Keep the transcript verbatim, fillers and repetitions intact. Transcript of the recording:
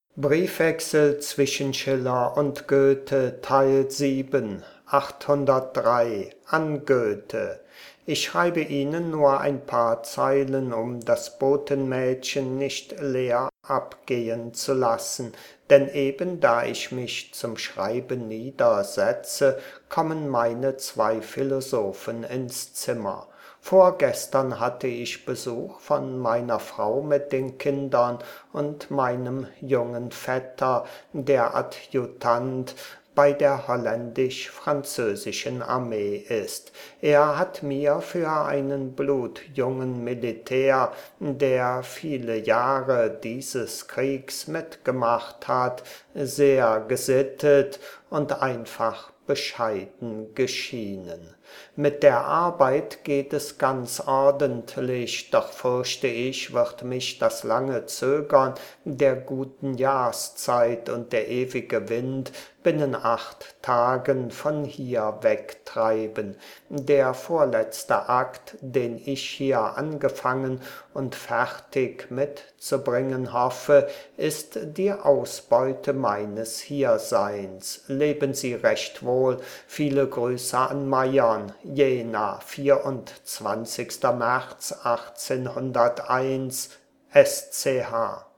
Briefwechsel zwischen Schiller und Goethe Teil sieben, achthundertdrei an Goethe. Ich schreibe Ihnen nur ein paar Zeilen, um das Botenmädchen nicht leer abgehen zu lassen, denn eben da ich mich zum Schreiben niedersetze, kommen meine zwei Philosophen ins Zimmer. Vorgestern hatte ich Besuch von meiner Frau mit den Kindern und meinem jungen Vetter, der Adjutant bei der holländisch-französischen Armee ist. Er hat mir für einen blutjungen Militär, der viele Jahre dieses Kriegs mitgemacht hat, sehr gesittet und einfach bescheiden geschienen. Mit der Arbeit geht es ganz ordentlich, doch fürchte ich, wird mich das lange Zögern der guten Jahrszeit und der ewige Wind binnen acht Tagen von hier wegtreiben. Der vorletzte Akt, den ich hier angefangen und fertig mitzubringen hoffe, ist die Ausbeute meines Hierseins. Leben Sie recht wohl, viele Grüße an Mayern, Jena, vierundzwanzigster März achtzehnhunderteins, S C H.